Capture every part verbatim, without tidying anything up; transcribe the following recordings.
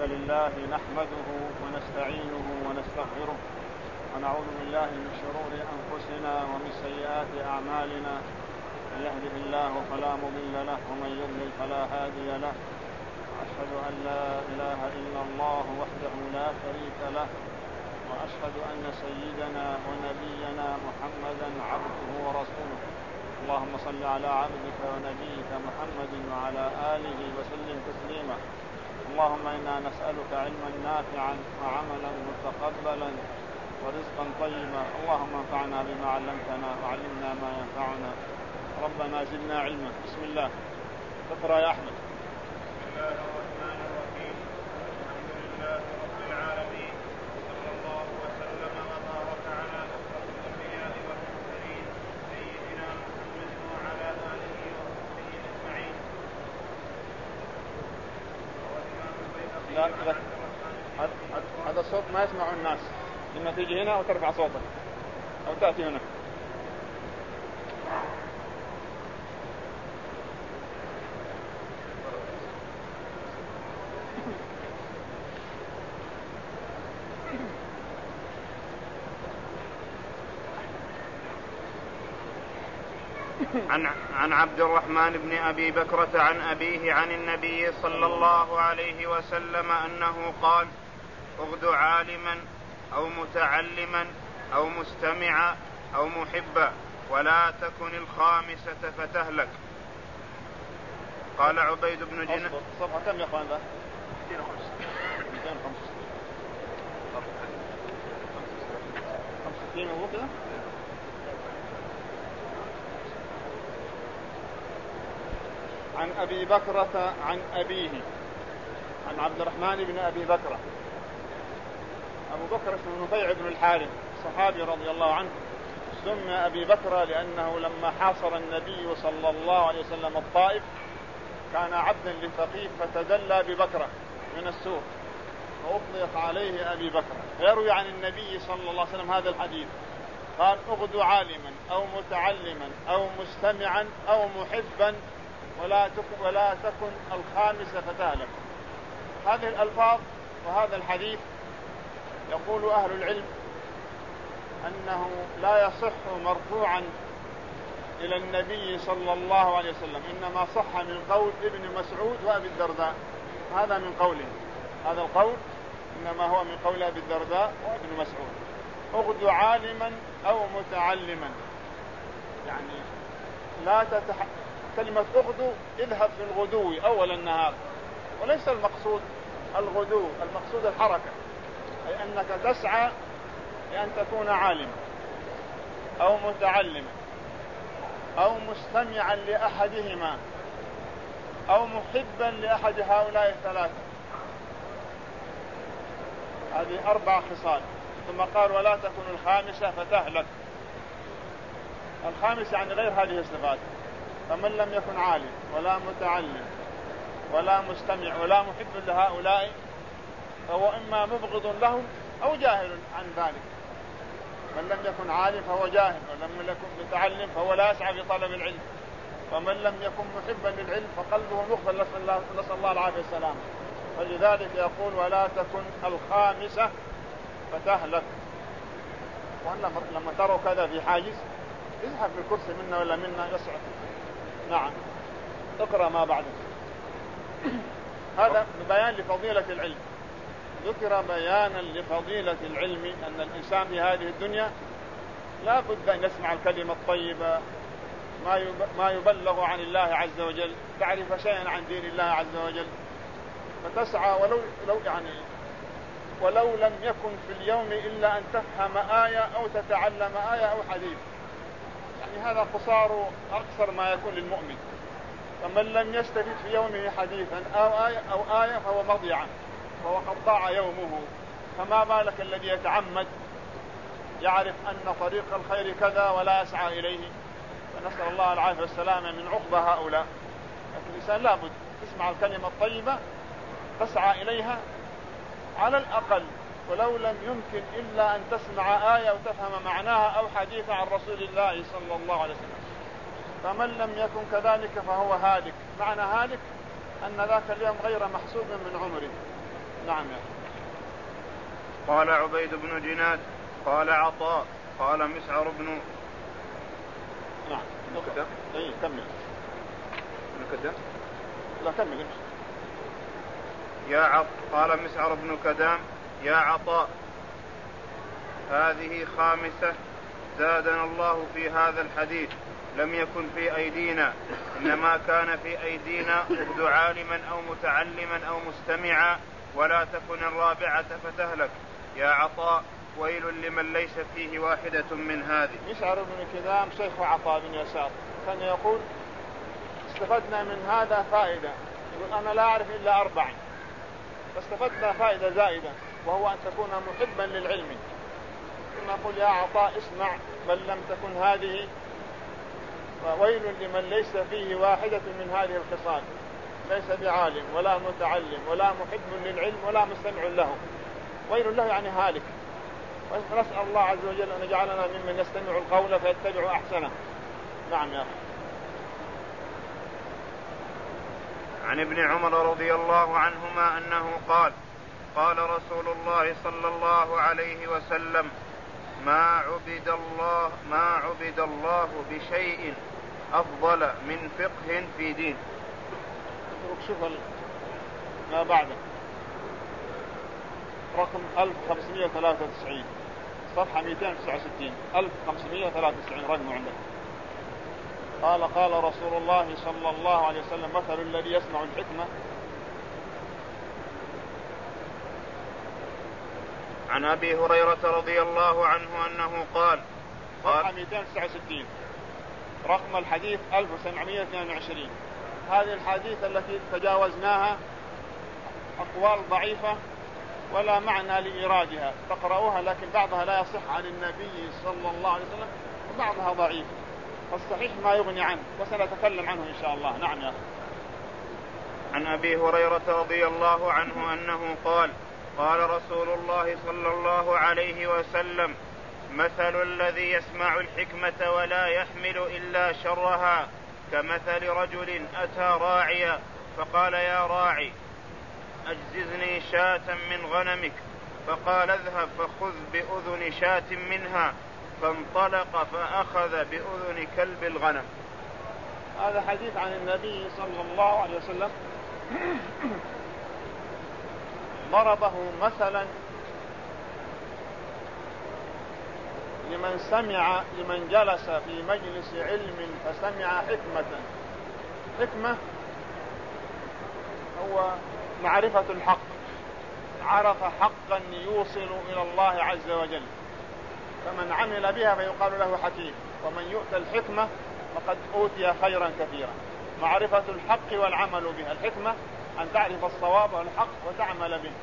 لله نحمده ونستعينه ونستغفره ونعوذ بالله من شرور أنفسنا ومن سيئات أعمالنا. من يهده الله فلا مضل له ومن يضلل فلا هادي له. أشهد أن لا إله إلا الله وحده لا شريك له، وأشهد أن سيدنا ونبينا محمدا عبده ورسوله. اللهم صل على عبدك ونبيك محمد وعلى آله وسلم تسليما. اللهم إنا نسألك علما نافعا وعملا متقبلا ورزقا طيبا. اللهم انفعنا بما علمتنا وعلمنا ما ينفعنا. ربنا زدنا علما. بسم الله. اقرأ يا أحمد. بسم الله الرحمن الرحيم. الحمد لله رب العالمين، صلى الله وسلم وبارك على أشرف الأنبياء والمرسلين سيدنا محمد وعلى آله وصحبه أجمعين. لا هذا الصوت ما يسمع الناس، إما تيجي هنا أو ترفع صوتك أو تأتي هنا. عن عن عبد الرحمن بن أبي بكرة عن أبيه عن النبي صلى الله عليه وسلم أنه قال: اغد عالما أو متعلما أو مستمعا أو محبا ولا تكن الخامسة فتهلك. قال عبيد بن جنة. صفحة كم يا أخوان ذا؟ مئتين وخمسة. عن أبي بكرة عن أبيه عن عبد الرحمن بن أبي بكرة. أبو بكر اسمه نفيع بن الحارث، صحابي رضي الله عنه. سمي أبي بكرة لأنه لما حاصر النبي صلى الله عليه وسلم الطائف كان عبدا لثقيف فتدلى ببكرة من السوق وأطلق عليه أبي بكرة. يروي عن النبي صلى الله عليه وسلم هذا الحديث، قال: اغد عالما أو متعلما أو مستمعا أو محبا ولا تكن, ولا تكن الخامسة فتهلك. هذه الألفاظ وهذا الحديث يقول أهل العلم أنه لا يصح مرفوعا إلى النبي صلى الله عليه وسلم، إنما صح من قول ابن مسعود وأبي الدرداء. هذا من قوله، هذا القول إنما هو من قول أبي الدرداء وابن مسعود. اغد عالما أو متعلما، يعني لا تتح... كلمة اغدو اذهب في الغدو أول النهار، وليس المقصود الغدو، المقصود الحركة، أي أنك تسعى لأن تكون عالما أو متعلما أو مستمعا لأحدهما أو محبا لأحد هؤلاء الثلاثة. هذه أربع خصال. ثم قال: ولا تكن الخامسة فتهلك. الخامسة يعني غير هذه الصفات. فمن لم يكن عالم ولا متعلم ولا مستمع ولا محب لهؤلاء فهو إما مبغض لهم أو جاهل عن ذلك. من لم يكن عالم فهو جاهل، ولم يكن متعلم فهو لا يسعى في طلب العلم، ومن لم يكن محبا للعلم فقلبه مغفل، نسأل الله العافية والسلامة. فلذلك يقول: ولا تكن الخامسة فتهلك. وأن لما تروا كذا في حاجز اذهب بالكرسي منا ولا منا يسعد. نعم. اقرأ ما بعده. هذا بيان لفضيلة العلم. ذكر بيانا لفضيلة العلم، أن الإنسان في هذه الدنيا لا بد أن يسمع الكلمة الطيبة، ما يبلغ عن الله عز وجل، تعرف شيئا عن دين الله عز وجل، فتسعى ولو لو يعني ولو لم يكن في اليوم إلا أن تفهم آية أو تتعلم آية أو حديث. يعني هذا قصار أقصر ما يكون للمؤمن. فمن لم يستفيد في يومه حديثا أو آية أو آية فهو مضيعا، فهو قد ضاع يومه. فما بالك الذي يتعمد يعرف أن طريق الخير كذا ولا يسعى إليه. فنسأل الله العافية والسلامة من عقبى هؤلاء. لكن الإنسان لابد تسمع الكلمة الطيبة تسعى إليها على الأقل، ولو لم يمكن إلا أن تسمع آية وتفهم معناها أو حديث عن رسول الله صلى الله عليه وسلم. فمن لم يكن كذلك فهو هالك. معنى هالك أن ذاك اليوم غير محسوب من عمره، نعم. قال عبيد بن جناد قال عطاء قال مسعر بن نعم. مكدم. اي كمل. مكدم. لا كمل. يا عط قال مسعر بن كدام يا عطاء هذه خامسة زادنا الله في هذا الحديث لم يكن في أيدينا إنما كان في أيدينا اخذ عالما أو متعلما أو مستمعا ولا تكن الرابعة فتهلك. يا عطاء ويل لمن ليس فيه واحدة من هذه. مسعر بن كدام شيخ عطاء بن يسار كان يقول استفدنا من هذا فائدة، يقول أنا لا أعرف إلا أربع فاستفدنا فائدة زائدة وهو أن تكون محبا للعلم. ثم نقول يا عطاء اسمع بل لم تكن هذه، وويل لمن ليس فيه واحدة من هذه الخصال، ليس بعالم ولا متعلم ولا محب للعلم ولا مستمع له، ويل له يعني هالك. ونسأل الله عز وجل أن يجعلنا ممن يستمع القول فيتبع أحسنه. نعم يا أخي. عن ابن عمر رضي الله عنهما أنه قال قال رسول الله صلى الله عليه وسلم ما عبد الله ما عبد الله بشيء أفضل من فقه في دين. شوف ما بعده رقم ألف وخمسمائة وثلاثة وتسعين صفحة مئتين وتسعة وستين ألف وخمسمائة وثلاثة وتسعين رقم عندك. قال قال رسول الله صلى الله عليه وسلم مثل الذي يسمع الحكمة. عن أبي هريرة رضي الله عنه أنه قال صفحة مئتين وتسعة وستين رقم الحديث ألف وسبعمائة واثنين وعشرين. هذه الحديث التي تجاوزناها أقوال ضعيفة ولا معنى لإيرادها تقرأوها، لكن بعضها لا يصح عن النبي صلى الله عليه وسلم وبعضها ضعيف، فالصحيح ما يغني عنه وسنتكلم عنه إن شاء الله. نعم يا أخي. عن أبي هريرة رضي الله عنه أنه قال قال رسول الله صلى الله عليه وسلم مثل الذي يسمع الحكمة ولا يحمل إلا شرها كمثل رجل أتى راعيا فقال يا راعي أجززني شاة من غنمك، فقال اذهب فخذ بأذن شاة منها، فانطلق فأخذ بأذن كلب الغنم. هذا حديث عن النبي صلى الله عليه وسلم ضربه مثلا لمن سمع لمن جلس في مجلس علم فسمع حكمة. حكمة هو معرفة الحق، عرف حقا يوصل إلى الله عز وجل، فمن عمل بها فيقال له حكيم، ومن يؤتى الحكمة فقد أوتي خيرا كثيرا. معرفة الحق والعمل بها. الحكمة أن تعرف الصواب والحق وتعمل به.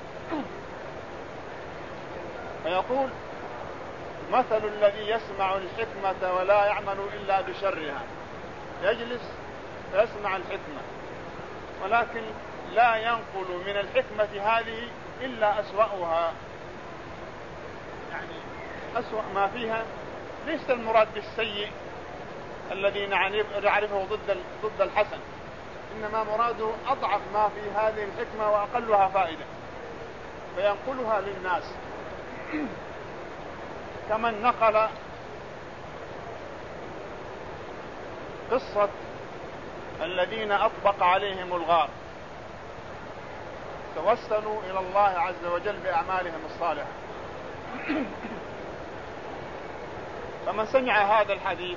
فيقول مثل الذي يسمع الحكمة ولا يعمل إلا بشرها. يجلس يسمع الحكمة ولكن لا ينقل من الحكمة هذه إلا أسوأها، يعني أسوأ ما فيها. ليس المراد بالسيء الذي نعرفه ضد ضد الحسن، إنما مراده أضعف ما في هذه الحكمة وأقلها فائدة فينقلها للناس، كمن نقل قصة الذين أطبق عليهم الغار توسلوا إلى الله عز وجل بأعمالهم الصالحة. فمن سمع هذا الحديث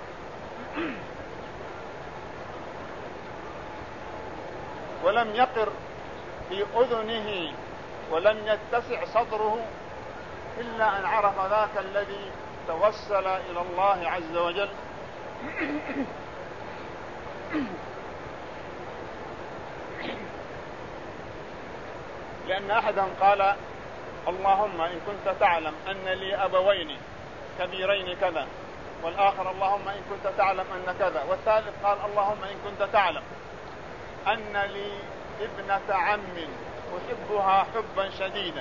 ولم يقر في أذنه ولم يتسع صدره إلا أن عرف ذاك الذي توسل إلى الله عز وجل لأن أحدهم قال اللهم إن كنت تعلم أن لي أبوين كبيرين كذا، والآخر اللهم إن كنت تعلم أن كذا، والثالث قال اللهم إن كنت تعلم أن لي ابنة عم أحبها حبا شديدا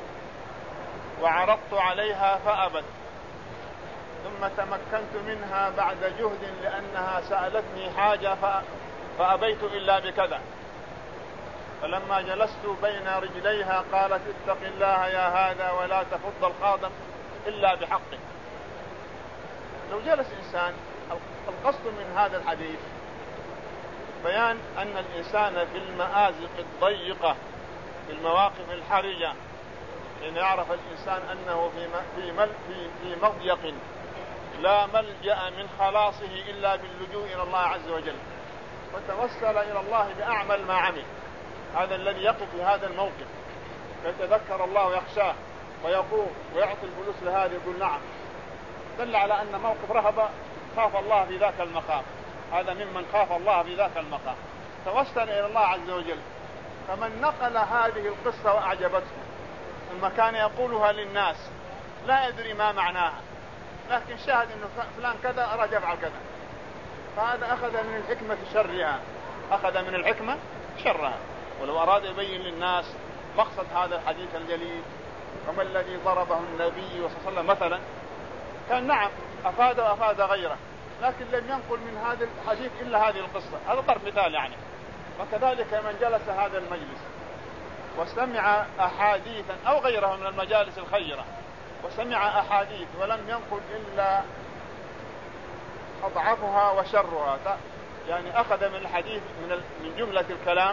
وعرضت عليها فأبت، ثم تمكنت منها بعد جهد لأنها سألتني حاجة فأبيت إلا بكذا. فلما جلست بين رجليها قالت اتق الله يا هذا ولا تفض الخاطب إلا بحقه. لو جلس إنسان، القصد من هذا الحديث بيان أن الإنسان في المآزق الضيقة في المواقف الحرجة إن يعرف الإنسان أنه في في مضيق لا ملجأ من خلاصه إلا باللجوء إلى الله عز وجل، وتوسل إلى الله بأعمل ما عمل. هذا الذي يقف في هذا الموقف يتذكر الله ويخشاه ويقوم ويعطي الفلوس لهذا يقول نعم، دل على أن موقف رهبة خاف الله في ذاك المقام. هذا ممن خاف الله في ذاك المقام، توسل إلى الله عز وجل. فمن نقل هذه القصة وأعجبته ثم كان يقولها للناس لا يدري ما معناها، لكن شاهد أنه فلان كذا أراد يفعل كذا، فهذا أخذ من الحكمة شرها، أخذ من الحكمة شرها. ولو أراد يبين للناس مقصد هذا الحديث الجليل وما الذي ضربه النبي صلى الله عليه وسلم مثلا، كان نعم أفاد وأفاد غيره، لكن لم ينقل من هذا الحديث إلا هذه القصة. هذا ضرب مثال يعني. وكذلك من جلس هذا المجلس وسمع أحاديثا أو غيرها من المجالس الخيرة وسمع أحاديث ولم ينقل إلا أضعفها وشرها، يعني أخذ من الحديث من من جملة الكلام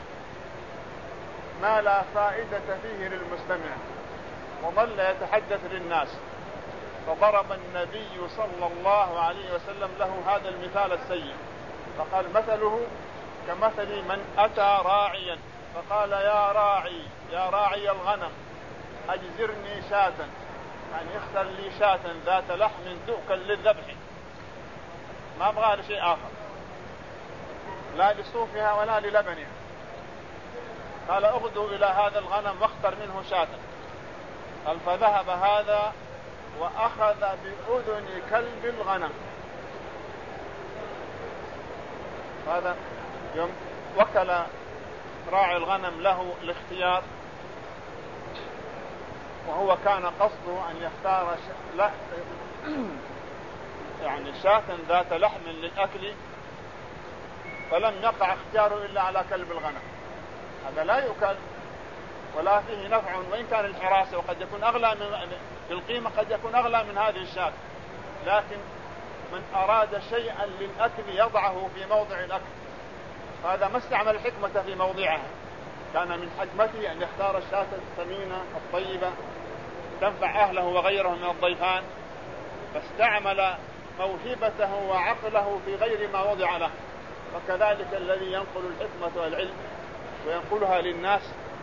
ما لا فائدة فيه للمستمع وظل يتحدث للناس، فضرب النبي صلى الله عليه وسلم له هذا المثال السيء، فقال مثله كمثل من أتى راعيا فقال يا راعي يا راعي الغنم أجزرني شاة، يعني اختر لي شاة ذات لحم تؤكل للذبح، ما أبغى لشيء آخر لا لصوفها ولا للبنها. قال اغدو إلى هذا الغنم واختر منه شاة. قال فذهب هذا وأخذ بأذن كلب الغنم. هذا يوم وكل راعي الغنم له الاختيار، وهو كان قصده أن يختار ش... لا يعني شاة ذات لحم للأكل، فلم يقع اختياره إلا على كلب الغنم. هذا لا يؤكل ولا فيه نفع، وإن كان الحراسة وقد يكون أغلى من في القيمة، قد يكون أغلى من هذه الشاة، لكن من أراد شيئا للأكل يضعه في موضع الأكل، هذا ما استعمل الحكمة في موضعها. كان من حكمته أن يختار الشاة الثمينة الطيبة تنفع أهله وغيره من الضيفان، فاستعمل موهبته وعقله في غير ما وضع له. وكذلك الذي ينقل الحكمة والعلم وينقلها للناس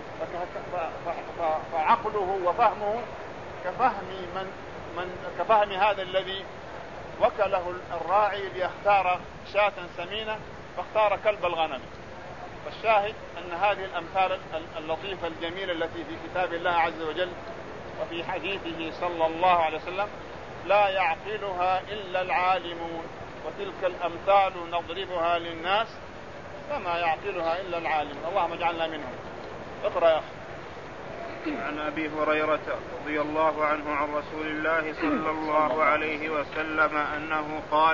فعقله وفهمه كفهم من من كفهم هذا الذي وكله الراعي ليختار شاة سمينة فاختار كلب الغنم. فالشاهد أن هذه الأمثال اللطيفة الجميلة التي في كتاب الله عز وجل وفي حديثه صلى الله عليه وسلم لا يعقلها إلا العالمون، وتلك الأمثال نضربها للناس فما يعقلها إلا العالمون. اللهم اجعلنا منهم. اقرأ يا أخي. عن أبي هريرة رضي الله عنه عن رسول الله صلى الله عليه وسلم أنه قال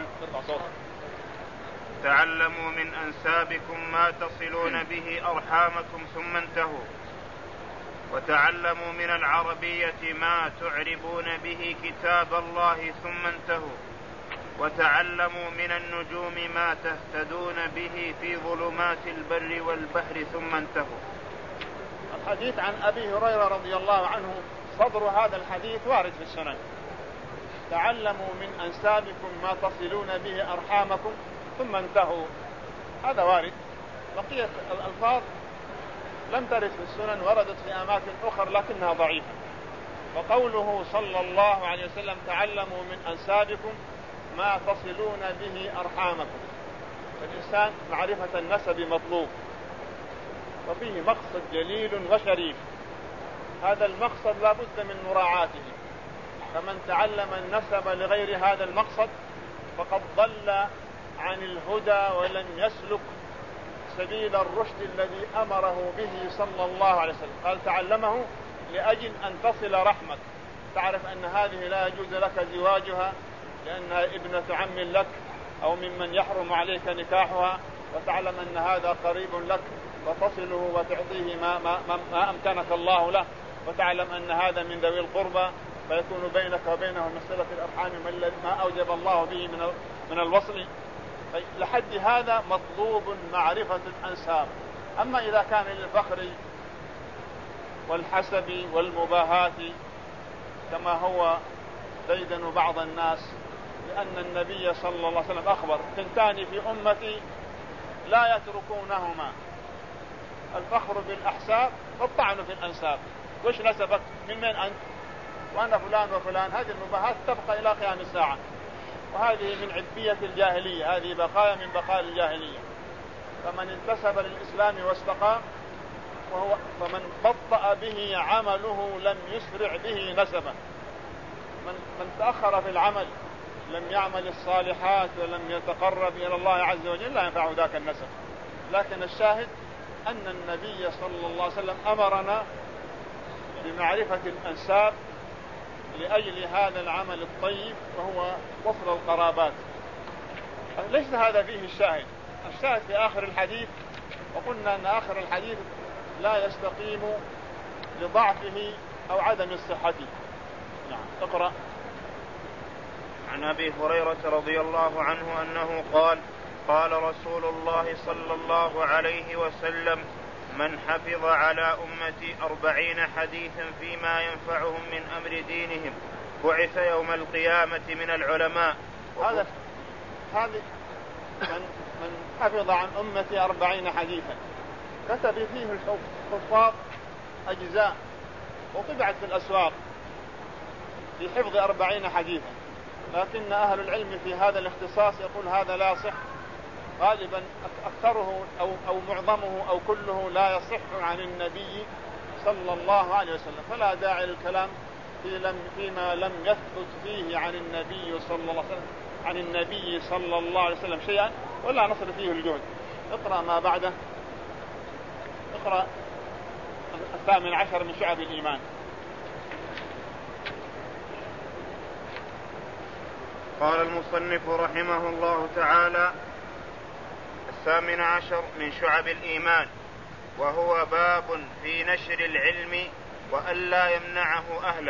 تعلموا من أنسابكم ما تصلون به أرحامكم ثم انتهوا، وتعلموا من العربية ما تعربون به كتاب الله ثم انتهوا، وتعلموا من النجوم ما تهتدون به في ظلمات البر والبحر ثم انتهوا. الحديث عن أبي هريرة رضي الله عنه صدر هذا الحديث وارد في السنن. تعلموا من أنسابكم ما تصلون به أرحامكم ثم انتهوا، هذا وارد. بقية الألفاظ لم ترد في السنن، وردت في أماكن أخرى لكنها ضعيفة. وقوله صلى الله عليه وسلم تعلموا من أنسابكم ما تصلون به أرحامكم، فالإنسان معرفة النسب مطلوب، وفيه مقصد جليل وشريف. هذا المقصد لا بد من مراعاته، فمن تعلم النسب لغير هذا المقصد فقد ضل عن الهدى ولم يسلك سبيل الرشد الذي أمره به صلى الله عليه وسلم. قال تعلمه لأجل أن تصل رحمك، تعرف أن هذه لا يجوز لك زواجها لأنها ابنة عم لك أو ممن يحرم عليك نكاحها، وتعلم أن هذا قريب لك وتصله وتعطيه ما, ما, ما, ما أمكنك الله له، وتعلم أن هذا من ذوي القربى فيكون بينك وبينه مسألة الأرحام ما أوجب الله به من من الوصل. لحد هذا مطلوب معرفة الأنساب. أما إذا كان للفخر والحسب والمباهاة كما هو ديدن بعض الناس، لأن النبي صلى الله عليه وسلم أخبر: ثنتان في أمتي لا يتركونهما، الفخر بالأحساب والطعن في الأنساب. وش نسبك؟ من من أنت؟ وأنا فلان وفلان. هذه المباهات تبقى إلى قيام الساعة، وهذه من عبية الجاهلية، هذه بقايا من بقايا الجاهلية. فمن انتسب للإسلام واستقام وهو فمن بطأ به عمله لم يسرع به نسبه. من, من تأخر في العمل لم يعمل الصالحات ولم يتقرب إلى الله عز وجل لا ينفع ذاك النسب. لكن الشاهد أن النبي صلى الله عليه وسلم أمرنا بمعرفة الأنساب لأجل هذا العمل الطيب وهو وصل القرابات. ليس هذا فيه الشاهد. الشاهد في آخر الحديث، وقلنا أن آخر الحديث لا يستقيم لضعفه أو عدم الصحة. نعم. اقرأ. عن أبي هريرة رضي الله عنه أنه قال: قال رسول الله صلى الله عليه وسلم: من حفظ على أمتي أربعين حديثا فيما ينفعهم من أمر دينهم بعث يوم القيامة من العلماء. هذا هذا من, من حفظ عن أمتي أربعين حديثا، كتب فيه الحفاظ أجزاء وطبعت في الأسواق في حفظ أربعين حديثا، لكن أهل العلم في هذا الاختصاص يقول هذا لا يصح. غالبا أكثره أو, أو معظمه أو كله لا يصح عن النبي صلى الله عليه وسلم، فلا داعي للكلام في لم فيما لم يثبت فيه عن النبي صلى الله عليه وسلم عن النبي صلى الله عليه وسلم شيئا ولا نصر فيه الجهد. اقرأ ما بعده. اقرأ الثامن عشر من شعب الإيمان. قال المصنف رحمه الله تعالى: الثامن عشر من شعب الإيمان، وهو باب في نشر العلم وألا يمنعه أهله.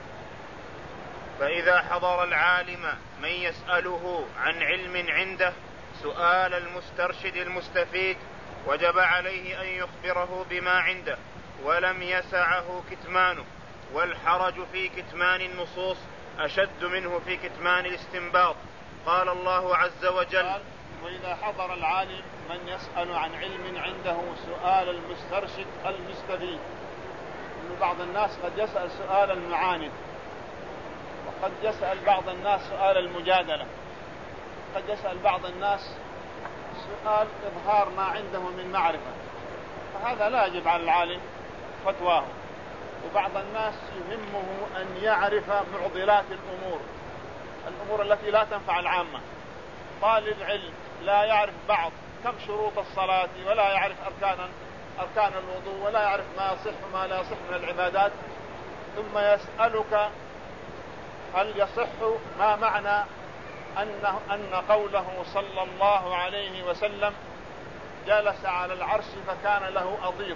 فإذا حضر العالم من يسأله عن علم عنده سؤال المسترشد المستفيد وجب عليه أن يخبره بما عنده ولم يسعه كتمانه، والحرج في كتمان النصوص أشد منه في كتمان الاستنباط. قال الله عز وجل: وإذا حضر العالم من يسأل عن علم عنده سؤال المسترشد المستفيد. بعض الناس قد يسأل سؤال المعاند، وقد يسأل بعض الناس سؤال المجادلة، قد يسأل بعض الناس سؤال إظهار ما عنده من معرفة، فهذا لا يجب على العالم فتواه. وبعض الناس يهمه أن يعرف معضلات الأمور الأمور التي لا تنفع العامة. طالب علم لا يعرف بعض كم شروط الصلاة ولا يعرف أركان أركان الوضوء ولا يعرف ما يصح وما لا يصح من العبادات، ثم يسألك هل يصح ما معنى أنه أن قوله صلى الله عليه وسلم جلس على العرش فكان له أضيط.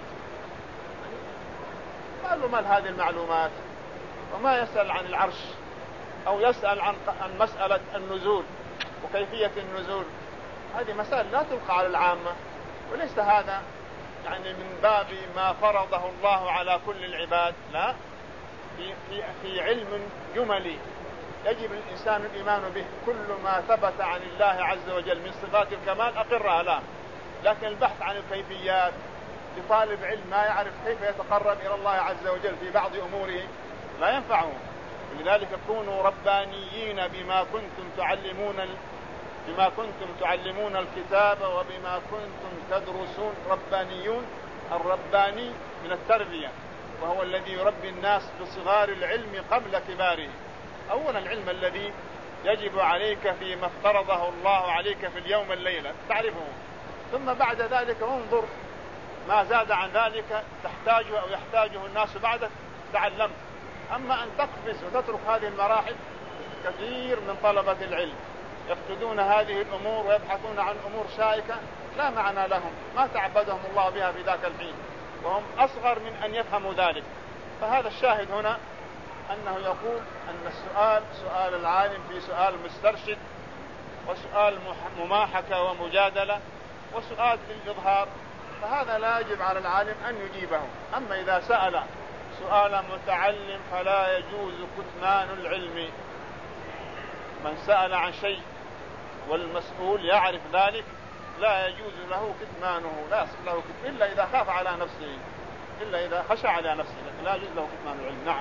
قالوا مال هذه المعلومات، وما يسأل عن العرش أو يسأل عن مسألة النزول وكيفية النزول. هذه مسائل لا تلقى على العامة، وليس هذا يعني من باب ما فرضه الله على كل العباد، لا، في, في, في علم جملي يجب الإنسان الإيمان به. كل ما ثبت عن الله عز وجل من صفات الكمال أقرها له، لكن البحث عن الكيفيات لطالب علم ما يعرف كيف يتقرب إلى الله عز وجل في بعض أموره لا ينفعه. ولذلك كونوا ربانيين بما كنتم تعلمون بما كنتم تعلمون الكتاب وبما كنتم تدرسون. ربانيون، الرباني من التربية، وهو الذي يربي الناس بصغار العلم قبل كباره. أولا العلم الذي يجب عليك فيما افترضه الله عليك في اليوم الليلة تعرفه، ثم بعد ذلك انظر ما زاد عن ذلك تحتاجه أو يحتاجه الناس بعدك تعلمت. أما أن تقفز وتترك هذه المراحل، كثير من طلبة العلم يفقدون هذه الأمور ويبحثون عن أمور شائكة لا معنى لهم، ما تعبدهم الله بها في ذاك الحين، وهم أصغر من أن يفهموا ذلك. فهذا الشاهد هنا أنه يقول أن السؤال سؤال العالم في سؤال مسترشد، وسؤال مماحكة ومجادلة، وسؤال للإظهار، فهذا لا يجب على العالم أن يجيبه. أما إذا سأل سؤال متعلم فلا يجوز كتمان العلم. من سأل عن شيء والمسؤول يعرف ذلك لا يجوز له كتمانه، لا يصح له كتمان إلا إذا خاف على نفسه، إلا إذا خشى على نفسه، لكن لا يجوز له كتمان العلم. نعم.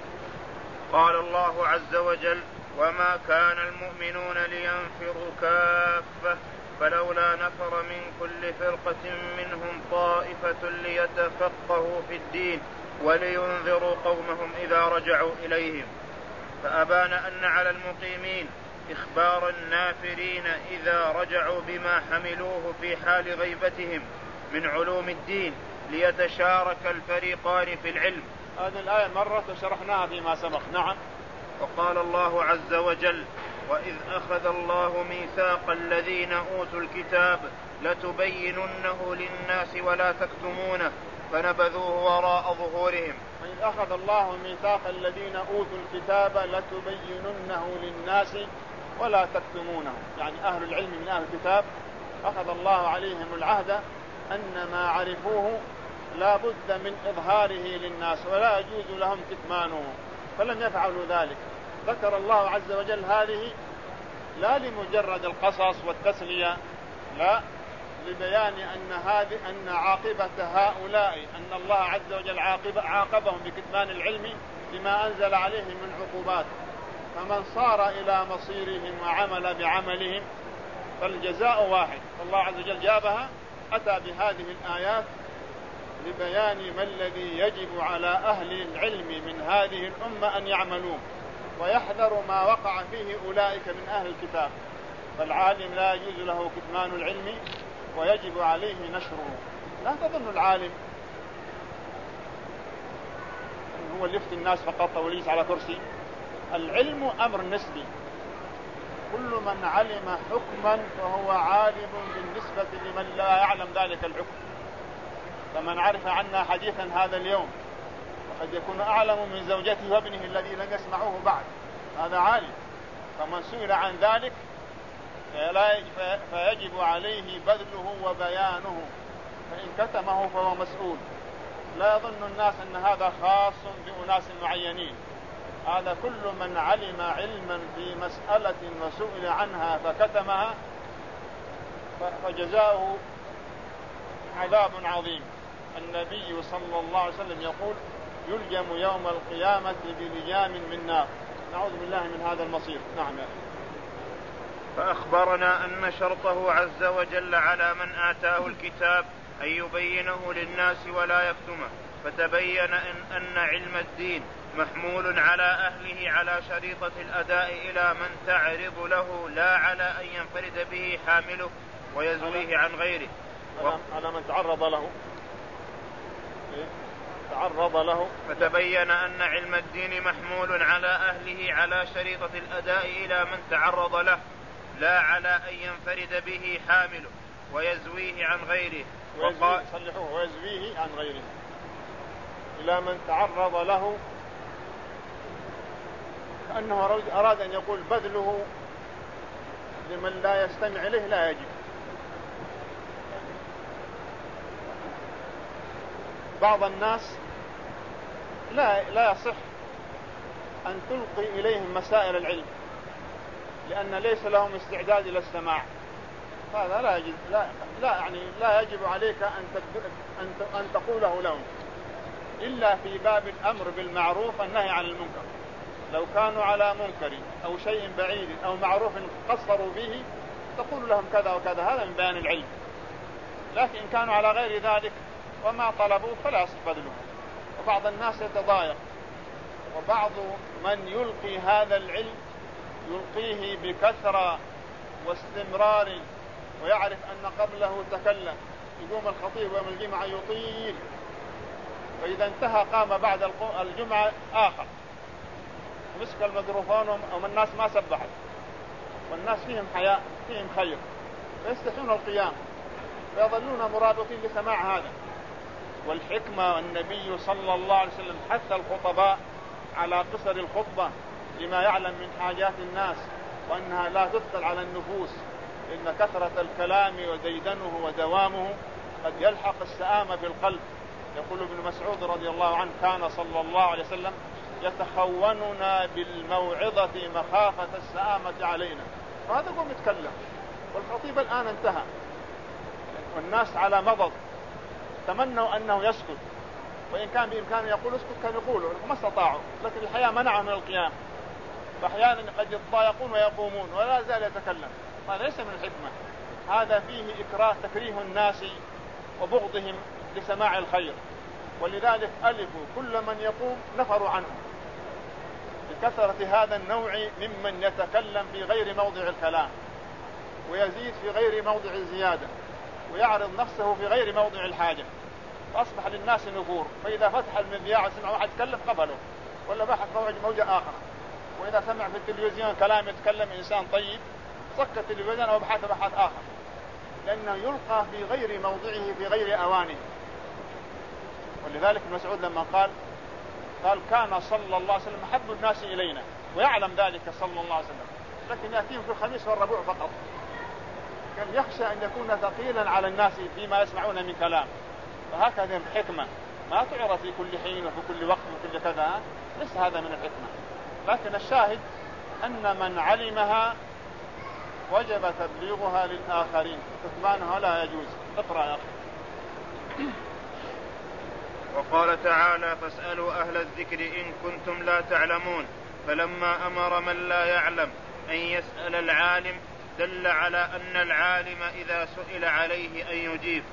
قال الله عز وجل: وما كان المؤمنون لينفروا كافة فلولا نفر من كل فرقة منهم طائفة ليتفقهوا في الدين ولينذروا قومهم إذا رجعوا إليهم. فأبان أن على المقيمين إخبار النافرين إذا رجعوا بما حملوه في حال غيبتهم من علوم الدين ليتشارك الفريقان في العلم. هذه الآية مرة وشرحناها فيما سبق. نعم. وقال الله عز وجل: وإذ أخذ الله ميثاق الذين أوتوا الكتاب لتبيننه للناس ولا تكتمونه فنبذوه وراء ظهورهم. وإذ أخذ الله ميثاق الذين أوتوا الكتاب لتبيننه للناس ولا تكتمونه، يعني أهل العلم من أهل الكتاب أخذ الله عليهم العهد أن ما عرفوه لا بد من إظهاره للناس ولا يجوز لهم كتمانه، فلم يفعلوا ذلك. ذكر الله عز وجل هذه لا لمجرد القصص والتسلية، لا، لبيان أن هذه أن عاقبة هؤلاء أن الله عز وجل عاقب عاقبهم بكتمان العلم بما أنزل عليهم من عقوبات. فمن صار إلى مصيرهم وعمل بعملهم فالجزاء واحد. الله عز وجل جابها، أتى بهذه الآيات لبيان ما الذي يجب على أهل العلم من هذه الأمة أن يعملوه ويحذروا ما وقع فيه أولئك من أهل الكتاب. فالعالم لا يجوز له كتمان العلم ويجب عليه نشره. لا تظن العالم هو اللي يفتي الناس فقط وليس على كرسي. العلم أمر نسبي، كل من علم حكما فهو عالم بالنسبة لمن لا يعلم ذلك الحكم. فمن عرف عنا حديثا هذا اليوم وقد يكون أعلم من زوجته وابنه الذي لم يسمعوه بعد، هذا عالم. فمن سئل عن ذلك فيجب عليه بذله وبيانه، فإن كتمه فهو مسؤول. لا يظن الناس أن هذا خاص بأناس معينين، هذا كل من علم علما في مسألة وسئل عنها فكتمها فجزاؤه عذاب عظيم. النبي صلى الله عليه وسلم يقول: يلجم يوم القيامة بلجام من نار. نعوذ بالله من هذا المصير. نعم. فأخبرنا أن شرطه عز وجل على من آتاه الكتاب أن يبينه للناس ولا يكتمه، فتبين أن, أن علم الدين محمول على أهله على شريطة الأداء إلى من تعرض له لا على أن ينفرد به حامله ويزويه عن غيره. على من تعرض له تعرض له فتبين أن علم الدين محمول على أهله على شريطة الأداء إلى من تعرض له لا على أن ينفرد به حامله ويزويه عن غيره. وقال صلحوه ويزويه عن غيره إلى من تعرض له، كأنه أراد أن يقول بذله لمن لا يستمع إليه لا يجب. بعض الناس لا لا يصح أن تلقي إليهم مسائل العلم لأن ليس لهم استعداد إلى السماع، هذا لا يجب لا لا يعني لا يجب عليك أن أن أن تقوله لهم إلا في باب الأمر بالمعروف والنهي عن المنكر. لو كانوا على منكر أو شيء بعيد أو معروف قصروا به تقول لهم كذا وكذا، هذا من بيان العلم. لكن إن كانوا على غير ذلك وما طلبوا فلا يصح بذله. وبعض الناس يتضايق، وبعض من يلقي هذا العلم يلقيه بكثرة واستمرار ويعرف أن قبله تكلم. يقوم الخطيب يوم الجمعة يطيل، فإذا انتهى قام بعد الجمعة آخر مسك الميكروفون ومن الناس ما سبحت، والناس فيهم حياء فيهم خير فيستحون القيام فيظلون مرابطين لسماع هذا. والحكمة النبي صلى الله عليه وسلم حث الخطباء على قصر الخطبة لما يعلم من حاجات الناس وأنها لا تثقل على النفوس، إن كثرة الكلام وديدنه ودوامه قد يلحق السآمة في القلب. يقول ابن مسعود رضي الله عنه كان صلى الله عليه وسلم يتخوننا بالموعظة مخافة السآمة علينا. فهذا قوم يتكلم والخطيب الآن انتهى والناس على مضض تمنوا أنه يسكت، وإن كان بإمكانه يقول اسكت كان يقولوا ما استطاعوا، لكن الحياة منعهم من القيام، فأحيانا قد يتضايقون ويقومون ولا زال يتكلم. هذا ليس من الحكمة، هذا فيه إكراه تكريه الناس وبغضهم لسماع الخير، ولذلك ألفوا كل من يقوم نفروا عنه بكثرة هذا النوع ممن يتكلم في غير موضع الكلام ويزيد في غير موضع الزيادة ويعرض نفسه في غير موضع الحاجة، فأصبح للناس نفور. فإذا فتح المذياع وسمع واحد يتكلم قبله ولا بحث موعد موجة آخر، وإذا سمع في التلفزيون كلام يتكلم إنسان طيب صك التلفزيون أو بحث بحث آخر، لأنه يلقى في غير موضعه في غير أوانه. ولذلك مسعود لما قال قال كان صلى الله عليه وسلم أحب الناس إلينا ويعلم ذلك صلى الله عليه وسلم، لكن يأتيهم في الخميس والربوع فقط، كان يخشى أن يكون ثقيلا على الناس فيما يسمعون من كلام. فهكذا الحكمة ما تعرف في كل حين وفي كل وقت وكل كذا، ليس هذا من الحكمة. لكن الشاهد أن من علمها وجب تبليغها للآخرين، كتمانها لا يجوز. اقرأ يا أخي. وقال تعالى فاسألوا أهل الذكر إن كنتم لا تعلمون، فلما أمر من لا يعلم أن يسأل العالم دل على أن العالم إذا سئل عليه أن يجيب.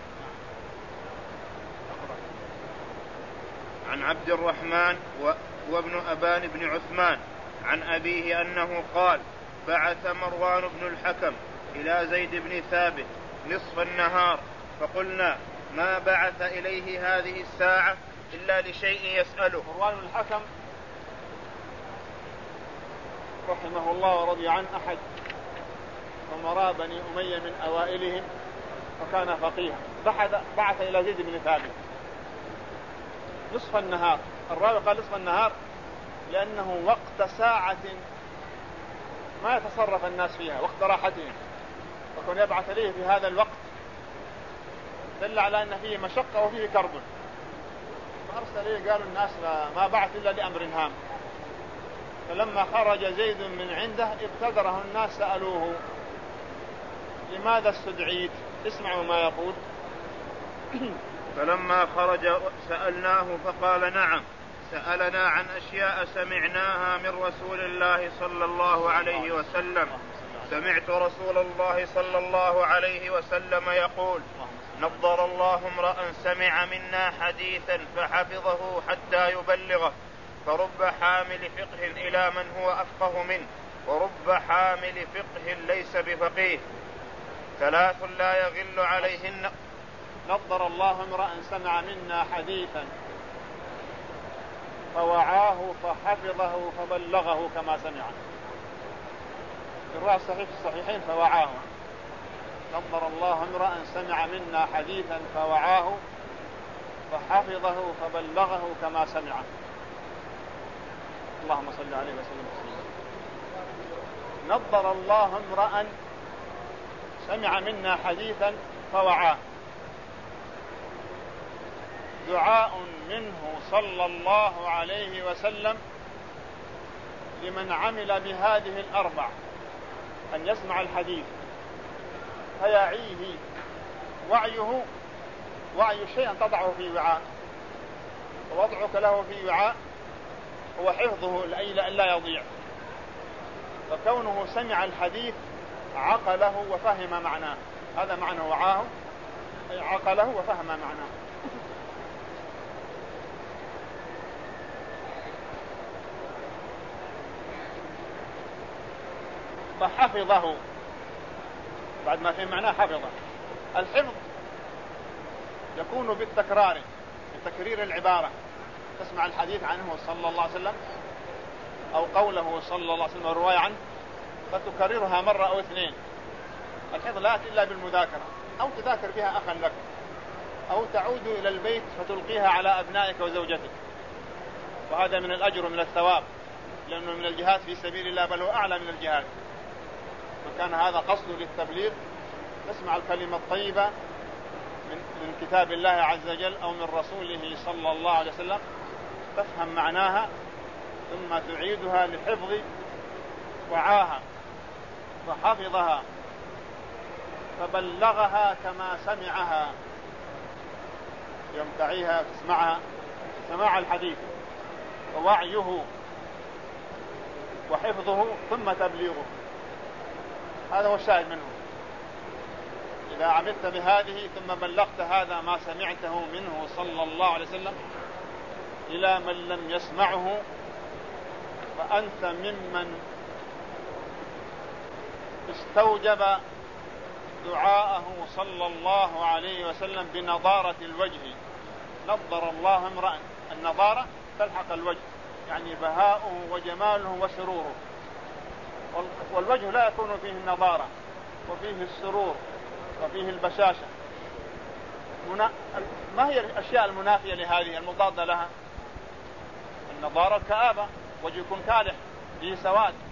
عن عبد الرحمن وابن أبان بن عثمان عن أبيه أنه قال بعث مروان بن الحكم إلى زيد بن ثابت نصف النهار، فقلنا ما بعث إليه هذه الساعة إلا لشيء يسأله. مروان بن الحكم رحمه الله ورضي عنه أحد أمراء بني أمية من أوائلهم، وكان فقيها. بعث إلى زيد بن ثابت نصف النهار. الراوي قال نصف النهار لأنه وقت ساعة ما يتصرف الناس فيها، وقت راحتهم، وكان يبعث إليه في هذا الوقت دل على أن فيه مشقة وفيه كرب. فأرسل إليه قالوا الناس ما بعث إلا لأمر هام. فلما خرج زيد من عنده ابتدره الناس سألوه لماذا استدعيت؟ اسمعوا ما يقول. فلما خرج سألناه فقال نعم سألنا عن أشياء سمعناها من رسول الله صلى الله عليه وسلم. سمعت رسول الله صلى الله عليه وسلم يقول نضر الله امرأ سمع منا حديثا فحفظه حتى يبلغه، فرب حامل فقه إلى من هو أفقه منه، ورب حامل فقه ليس بفقيه. ثلاث لا يغل عليهن. نضر الله امرأ سمع منا حديثا فوعاه فحفظه فبلغه كما سمعه. الرواية الصحيح في الصحيحين فوعاه. نضر الله امرأ سمع منا حديثا فوعاه فحفظه فبلغه كما سمعه. اللهم صل عليه وسلم. نضر الله امرأ سمع منا حديثا فوعاه، دعاء منه صلى الله عليه وسلم لمن عمل بهذه الأربع، أن يسمع الحديث فيعيه وعيه. وعي شيئا تضعه في وعاء، ووضعك له في وعاء هو حفظه لأن لا يضيع. فكونه سمع الحديث عقله وفهم معناه، هذا معنى وعاه، أي عقله وفهم معناه. فحفظه بعد ما فهم معناه حفظه. الحفظ يكون بالتكرار، بتكرير العبارة. تسمع الحديث عنه صلى الله عليه وسلم أو قوله صلى الله عليه وسلم الرواية عنه فتكررها مرة أو اثنين. الحفظ لا يأتي إلا بالمذاكرة، أو تذاكر بها أخا لك، أو تعود إلى البيت فتلقيها على أبنائك وزوجتك، وهذا من الأجر ومن الثواب، لأنه من الجهاد في سبيل الله، بل هو أعلى من الجهاد. وكان هذا قصده للتبليغ. تسمع الكلمة الطيبة من, من كتاب الله عز وجل أو من رسوله صلى الله عليه وسلم، تفهم معناها ثم تعيدها لحفظ وعاها، فحفظها فبلغها كما سمعها، يوم تعيها تسمعها سماع الحديث ووعيه وحفظه ثم تبليغه. هذا هو الشاهد منه. إذا عملت بهذه ثم بلغت هذا ما سمعته منه صلى الله عليه وسلم إلى من لم يسمعه، فأنت ممن استوجب دعاءه صلى الله عليه وسلم بنضارة الوجه. نضر الله امرأ، النضارة تلحق الوجه، يعني بهاؤه وجماله وسروره، والوجه لا يكون فيه النضارة وفيه السرور وفيه البشاشة. ما هي الأشياء المنافية لهذه المضادة لها؟ النضارة الكآبة، وجه يكون كالح فيه سواد،